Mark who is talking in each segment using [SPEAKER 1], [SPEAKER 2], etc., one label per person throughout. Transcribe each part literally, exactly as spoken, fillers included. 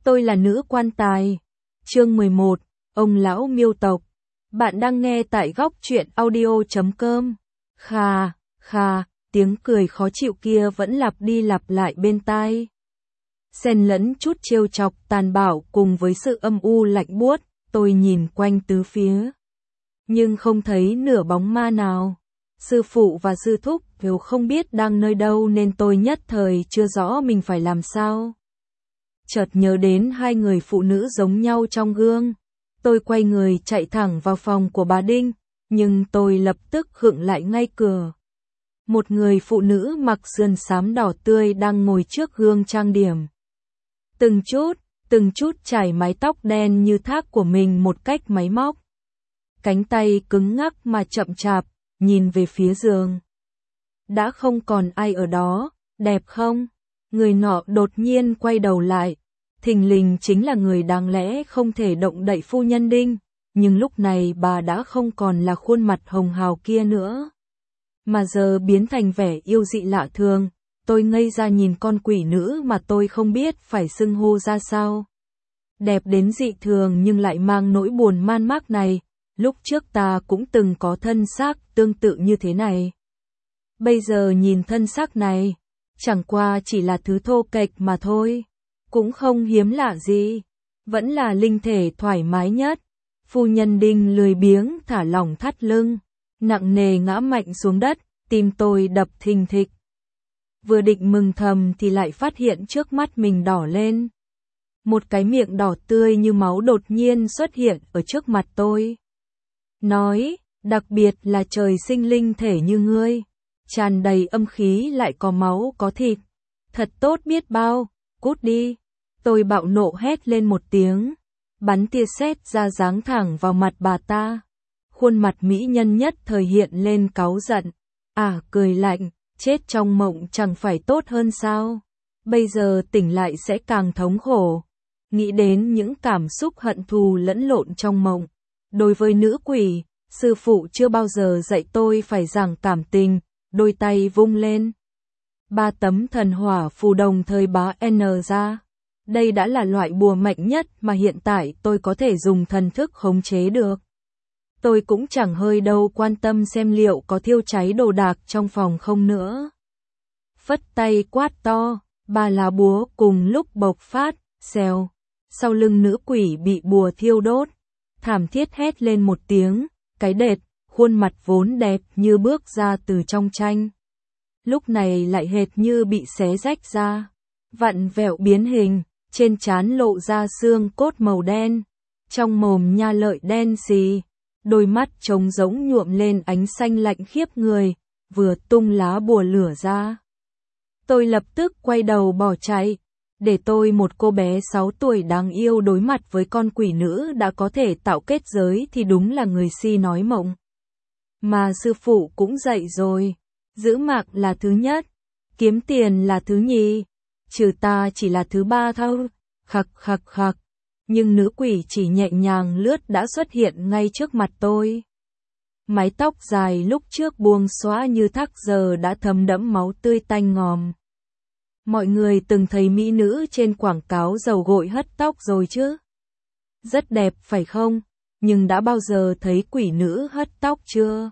[SPEAKER 1] Tôi là nữ quan tài. Chương mười một, ông lão miêu tộc. Bạn đang nghe tại góc truyện audio chấm com. Khà, khà, tiếng cười khó chịu kia vẫn lặp đi lặp lại bên tai. Xen lẫn chút trêu chọc tàn bạo cùng với sự âm u lạnh buốt, tôi nhìn quanh tứ phía. Nhưng không thấy nửa bóng ma nào. Sư phụ và sư thúc đều không biết đang nơi đâu nên tôi nhất thời chưa rõ mình phải làm sao. Chợt nhớ đến hai người phụ nữ giống nhau trong gương. Tôi quay người chạy thẳng vào phòng của bà Đinh, nhưng tôi lập tức khựng lại ngay cửa. Một người phụ nữ mặc sườn xám đỏ tươi đang ngồi trước gương trang điểm. Từng chút, từng chút chải mái tóc đen như thác của mình một cách máy móc. Cánh tay cứng ngắc mà chậm chạp, nhìn về phía giường. Đã không còn ai ở đó, đẹp không? Người nọ đột nhiên quay đầu lại. Thình lình chính là người đáng lẽ không thể động đậy phu nhân Đinh, nhưng lúc này bà đã không còn là khuôn mặt hồng hào kia nữa, mà giờ biến thành vẻ yêu dị lạ thường. Tôi ngây ra nhìn con quỷ nữ mà tôi không biết phải xưng hô ra sao. Đẹp đến dị thường nhưng lại mang nỗi buồn man mác này, lúc trước ta cũng từng có thân xác tương tự như thế này. Bây giờ nhìn thân xác này, chẳng qua chỉ là thứ thô kệch mà thôi. Cũng không hiếm lạ gì, vẫn là linh thể thoải mái nhất. Phu nhân Đinh lười biếng thả lỏng thắt lưng, nặng nề ngã mạnh xuống đất, tim tôi đập thình thịch. Vừa định mừng thầm thì lại phát hiện trước mắt mình đỏ lên. Một cái miệng đỏ tươi như máu đột nhiên xuất hiện ở trước mặt tôi. Nói, đặc biệt là trời sinh linh thể như ngươi, tràn đầy âm khí lại có máu có thịt. Thật tốt biết bao, cút đi. Tôi bạo nộ hét lên một tiếng, bắn tia sét ra giáng thẳng vào mặt bà ta. Khuôn mặt mỹ nhân nhất thời hiện lên cáu giận. À, cười lạnh, chết trong mộng chẳng phải tốt hơn sao? Bây giờ tỉnh lại sẽ càng thống khổ. Nghĩ đến những cảm xúc hận thù lẫn lộn trong mộng. Đối với nữ quỷ, sư phụ chưa bao giờ dạy tôi phải giảng cảm tình, đôi tay vung lên. Ba tấm thần hỏa phù đồng thời bá N ra. Đây đã là loại bùa mạnh nhất mà hiện tại tôi có thể dùng thần thức khống chế được. Tôi cũng chẳng hơi đâu quan tâm xem liệu có thiêu cháy đồ đạc trong phòng không nữa. Phất tay quát to, ba lá búa cùng lúc bộc phát, xèo. Sau lưng nữ quỷ bị bùa thiêu đốt, thảm thiết hét lên một tiếng, cái đệt, khuôn mặt vốn đẹp như bước ra từ trong tranh. Lúc này lại hệt như bị xé rách ra, vặn vẹo biến hình. Trên trán lộ ra xương cốt màu đen, trong mồm nha lợi đen xì, đôi mắt trống rỗng nhuộm lên ánh xanh lạnh khiếp người, vừa tung lá bùa lửa ra. Tôi lập tức quay đầu bỏ chạy, để tôi một cô bé sáu tuổi đáng yêu đối mặt với con quỷ nữ đã có thể tạo kết giới thì đúng là người si nói mộng. Mà sư phụ cũng dạy rồi, giữ mạng là thứ nhất, kiếm tiền là thứ nhì. Trừ ta chỉ là thứ ba thôi, khặc khặc khặc. Nhưng nữ quỷ chỉ nhẹ nhàng lướt đã xuất hiện ngay trước mặt tôi. Mái tóc dài lúc trước buông xõa như thác giờ đã thấm đẫm máu tươi tanh ngòm. Mọi người từng thấy mỹ nữ trên quảng cáo dầu gội hất tóc rồi chứ? Rất đẹp phải không? Nhưng đã bao giờ thấy quỷ nữ hất tóc chưa?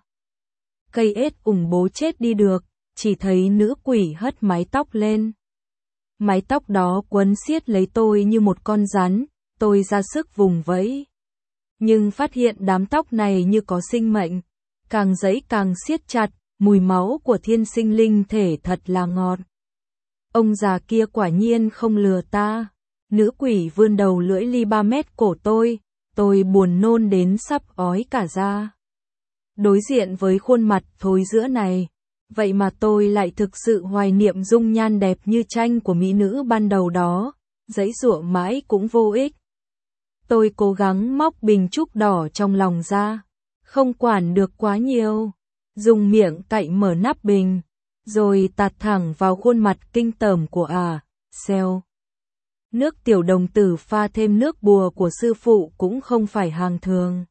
[SPEAKER 1] Cây ết ủng bố chết đi được, chỉ thấy nữ quỷ hất mái tóc lên. Mái tóc đó quấn siết lấy tôi như một con rắn, tôi ra sức vùng vẫy. Nhưng phát hiện đám tóc này như có sinh mệnh, càng giãy càng siết chặt, mùi máu của thiên sinh linh thể thật là ngọt. Ông già kia quả nhiên không lừa ta. Nữ quỷ vươn đầu lưỡi ly ba mét cổ tôi, tôi buồn nôn đến sắp ói cả ra. Đối diện với khuôn mặt thối rữa này, vậy mà tôi lại thực sự hoài niệm dung nhan đẹp như tranh của mỹ nữ ban đầu đó, giãy giụa mãi cũng vô ích. Tôi cố gắng móc bình trúc đỏ trong lòng ra, không quản được quá nhiều, dùng miệng cạy mở nắp bình, rồi tạt thẳng vào khuôn mặt kinh tởm của à, xèo. Nước tiểu đồng tử pha thêm nước bùa của sư phụ cũng không phải hàng thường.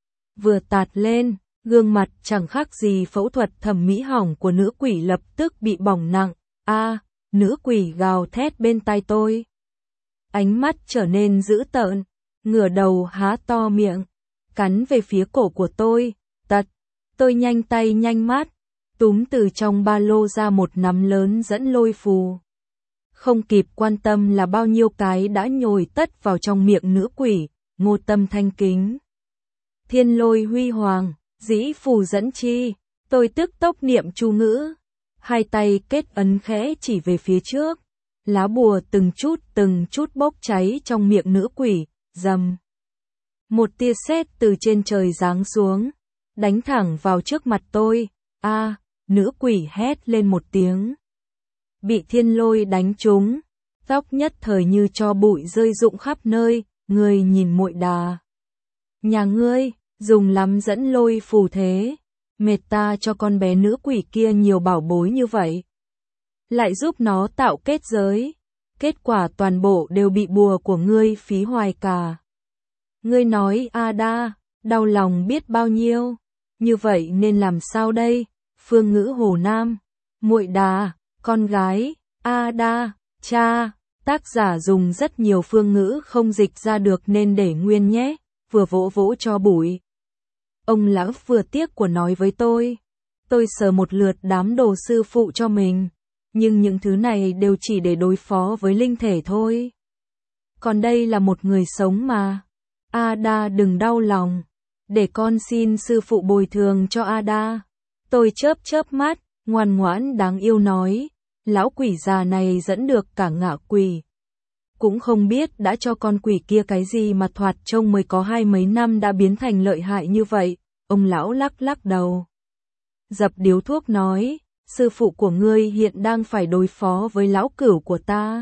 [SPEAKER 1] Vừa tạt lên, gương mặt chẳng khác gì phẫu thuật thẩm mỹ hỏng của nữ quỷ lập tức bị bỏng nặng. A, à, nữ quỷ gào thét bên tai tôi. ánh mắt trở nên dữ tợn, ngửa đầu há to miệng, cắn về phía cổ của tôi. Tật, tôi nhanh tay nhanh mắt, túm từ trong ba lô ra một nắm lớn dẫn lôi phù. Không kịp quan tâm là bao nhiêu cái đã nhồi tất vào trong miệng nữ quỷ, Ngô Tâm thanh kính. Thiên lôi huy hoàng, dĩ phù dẫn chi, tôi tức tốc niệm chú ngữ, hai tay kết ấn khẽ chỉ về phía trước, lá bùa từng chút từng chút bốc cháy trong miệng nữ quỷ, rầm. Một tia sét từ trên trời giáng xuống, đánh thẳng vào trước mặt tôi, a, à, nữ quỷ hét lên một tiếng. Bị thiên lôi đánh trúng, tóc nhất thời như tro bụi rơi rụng khắp nơi, người nhìn muội đà. Nhà ngươi, dùng lắm dẫn lôi phù thế, mệt ta cho con bé nữ quỷ kia nhiều bảo bối như vậy. Lại giúp nó tạo kết giới, kết quả toàn bộ đều bị bùa của ngươi phí hoài cả. Ngươi nói a đa, đau lòng biết bao nhiêu, như vậy nên làm sao đây, phương ngữ Hồ Nam, muội đà, con gái, a đa, cha, tác giả dùng rất nhiều phương ngữ không dịch ra được nên để nguyên nhé, vừa vỗ vỗ cho bụi. Ông lão vừa tiếc của nói với tôi, tôi sờ một lượt đám đồ sư phụ cho mình, nhưng những thứ này đều chỉ để đối phó với linh thể thôi. Còn đây là một người sống mà. Ada đừng đau lòng, để con xin sư phụ bồi thường cho Ada. Tôi chớp chớp mắt, ngoan ngoãn đáng yêu nói, lão quỷ già này dẫn được cả ngạ quỷ. Cũng không biết đã cho con quỷ kia cái gì mà thoạt trông mới có hai mấy năm đã biến thành lợi hại như vậy. Ông lão lắc lắc đầu, dập điếu thuốc nói, sư phụ của ngươi hiện đang phải đối phó với lão cửu của ta.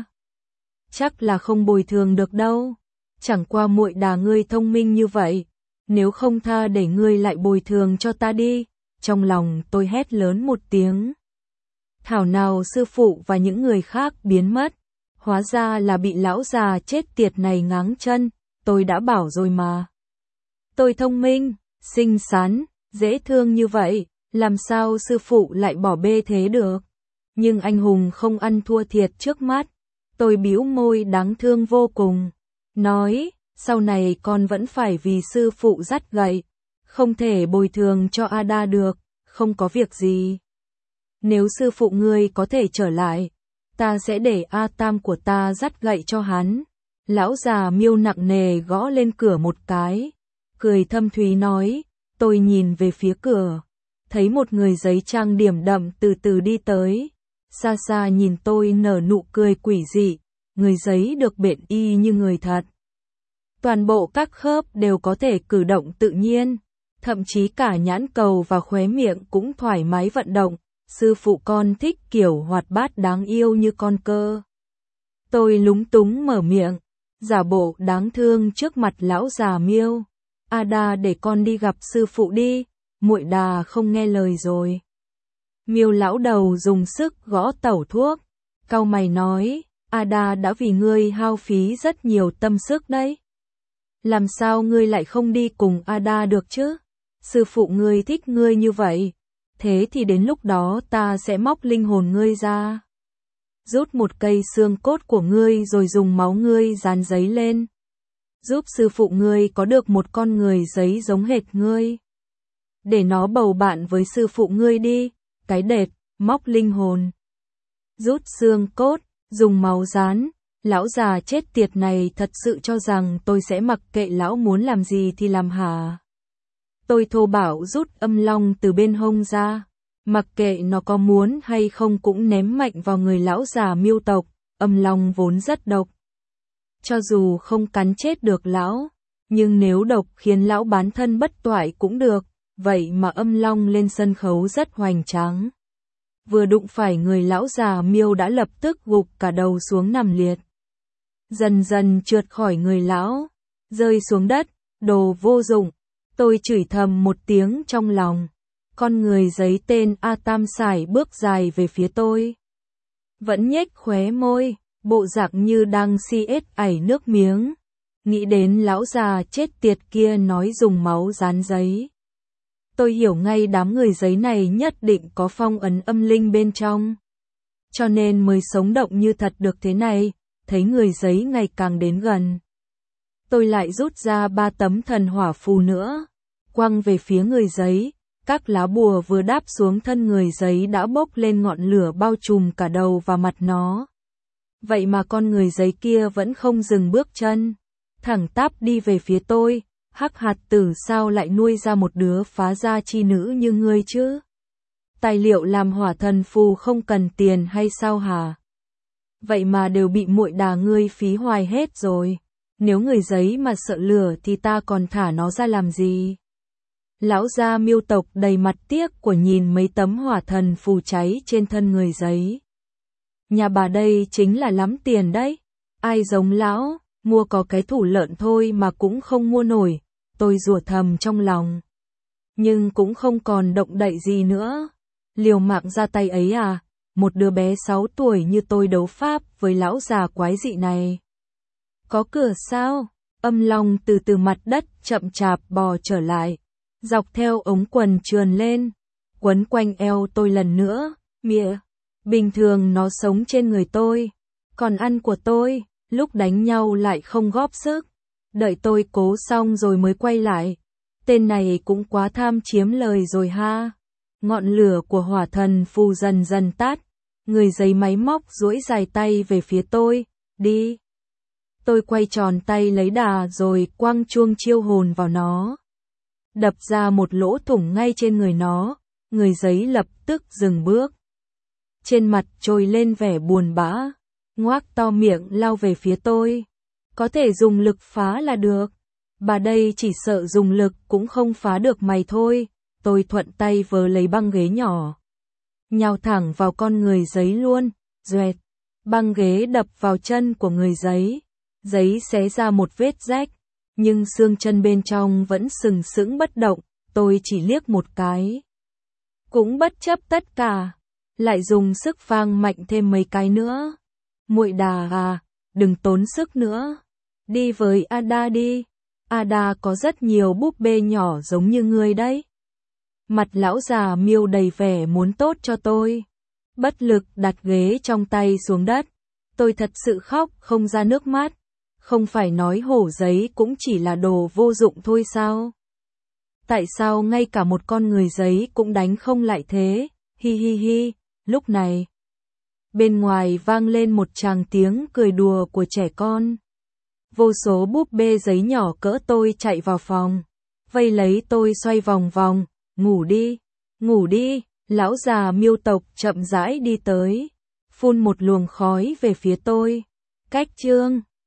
[SPEAKER 1] Chắc là không bồi thường được đâu. Chẳng qua muội đà ngươi thông minh như vậy, nếu không tha để ngươi lại bồi thường cho ta đi. Trong lòng tôi hét lớn một tiếng. Thảo nào sư phụ và những người khác biến mất, hóa ra là bị lão già chết tiệt này ngáng chân, tôi đã bảo rồi mà. Tôi thông minh, xinh xắn, dễ thương như vậy, làm sao sư phụ lại bỏ bê thế được. Nhưng anh hùng không ăn thua thiệt trước mắt, tôi bĩu môi đáng thương vô cùng. Nói, sau này con vẫn phải vì sư phụ dắt gậy, không thể bồi thường cho Ada được, không có việc gì. Nếu sư phụ ngươi có thể trở lại, ta sẽ để A Tam của ta dắt gậy cho hắn. Lão già Miêu nặng nề gõ lên cửa một cái, cười thâm thúy nói, tôi nhìn về phía cửa, thấy một người giấy trang điểm đậm từ từ đi tới, xa xa nhìn tôi nở nụ cười quỷ dị, người giấy được bện y như người thật. Toàn bộ các khớp đều có thể cử động tự nhiên, thậm chí cả nhãn cầu và khóe miệng cũng thoải mái vận động, sư phụ con thích kiểu hoạt bát đáng yêu như con cơ. Tôi lúng túng mở miệng, giả bộ đáng thương trước mặt lão già Miêu, Ada để con đi gặp sư phụ đi, muội đà không nghe lời rồi. Miêu lão đầu dùng sức gõ tẩu thuốc, cau mày nói, Ada đã vì ngươi hao phí rất nhiều tâm sức đấy. Làm sao ngươi lại không đi cùng Ada được chứ? Sư phụ ngươi thích ngươi như vậy, thế thì đến lúc đó ta sẽ móc linh hồn ngươi ra, rút một cây xương cốt của ngươi rồi dùng máu ngươi dán giấy lên, giúp sư phụ ngươi có được một con người giấy giống hệt ngươi. Để nó bầu bạn với sư phụ ngươi đi, cái đệt, móc linh hồn, rút xương cốt, dùng máu dán. Lão già chết tiệt này thật sự cho rằng tôi sẽ mặc kệ lão muốn làm gì thì làm hả? Tôi thô bạo rút âm long từ bên hông ra, mặc kệ nó có muốn hay không cũng ném mạnh vào người lão già Miêu tộc, âm long vốn rất độc. Cho dù không cắn chết được lão, nhưng nếu độc khiến lão bán thân bất toại cũng được, vậy mà âm long lên sân khấu rất hoành tráng. Vừa đụng phải người lão già Miêu đã lập tức gục cả đầu xuống nằm liệt. Dần dần trượt khỏi người lão, rơi xuống đất, đồ vô dụng. Tôi chửi thầm một tiếng trong lòng. Con người giấy tên A Tam sải bước dài về phía tôi. Vẫn nhếch khóe môi, bộ dạng như đang si ết ảy nước miếng. Nghĩ đến lão già chết tiệt kia nói dùng máu dán giấy. Tôi hiểu ngay đám người giấy này nhất định có phong ấn âm linh bên trong. Cho nên mới sống động như thật được thế này. thấy người giấy ngày càng đến gần. Tôi lại rút ra ba tấm thần hỏa phù nữa, quăng về phía người giấy, các lá bùa vừa đáp xuống thân người giấy đã bốc lên ngọn lửa bao trùm cả đầu và mặt nó. Vậy mà con người giấy kia vẫn không dừng bước chân, thẳng tắp đi về phía tôi. Hắc hạt tử, sao lại nuôi ra một đứa phá gia chi nữ như ngươi chứ? Tài liệu làm hỏa thần phù không cần tiền hay sao hả? Vậy mà đều bị muội đà ngươi phí hoài hết rồi. Nếu người giấy mà sợ lửa thì ta còn thả nó ra làm gì? Lão gia Miêu tộc đầy mặt tiếc của nhìn mấy tấm hỏa thần phù cháy trên thân người giấy. Nhà bà đây chính là lắm tiền đấy. Ai giống lão, mua có cái thủ lợn thôi mà cũng không mua nổi. Tôi rủa thầm trong lòng. Nhưng cũng không còn động đậy gì nữa. Liều mạng ra tay ấy à, một đứa bé sáu tuổi như tôi đấu pháp với lão già quái dị này. Có cửa sao? Âm Long từ từ mặt đất chậm chạp bò trở lại, dọc theo ống quần trườn lên, quấn quanh eo tôi lần nữa. Mịa, bình thường nó sống trên người tôi, còn ăn của tôi, lúc đánh nhau lại không góp sức. Đợi tôi cố xong rồi mới quay lại. Tên này cũng quá tham chiếm lời rồi ha. Ngọn lửa của hỏa thần phù dần dần tắt. Người giấy máy móc duỗi dài tay về phía tôi. Đi. Tôi quay tròn tay lấy đà rồi quăng chuông chiêu hồn vào nó. Đập ra một lỗ thủng ngay trên người nó. Người giấy lập tức dừng bước. Trên mặt trồi lên vẻ buồn bã. Ngoác to miệng lao về phía tôi. Có thể dùng lực phá là được. Bà đây chỉ sợ dùng lực cũng không phá được mày thôi. Tôi thuận tay vớ lấy băng ghế nhỏ, nhào thẳng vào con người giấy luôn. Doẹt, băng ghế đập vào chân của người giấy. Giấy xé ra một vết rách, nhưng xương chân bên trong vẫn sừng sững bất động. Tôi chỉ liếc một cái, cũng bất chấp tất cả, lại dùng sức phang mạnh thêm mấy cái nữa. Muội đà à, đừng tốn sức nữa. Đi với Ada đi. Ada có rất nhiều búp bê nhỏ giống như ngươi đấy. Mặt lão già Miêu đầy vẻ muốn tốt cho tôi. Bất lực đặt ghế trong tay xuống đất. Tôi thật sự khóc không ra nước mắt. Không phải nói hổ giấy cũng chỉ là đồ vô dụng thôi sao? Tại sao ngay cả một con người giấy cũng đánh không lại thế? Hi hi hi. Lúc này, bên ngoài vang lên một tràng tiếng cười đùa của trẻ con. Vô số búp bê giấy nhỏ cỡ tôi chạy vào phòng, vây lấy tôi xoay vòng vòng. Ngủ đi, ngủ đi. Lão già Miêu tộc chậm rãi đi tới, phun một luồng khói về phía tôi. Cách chương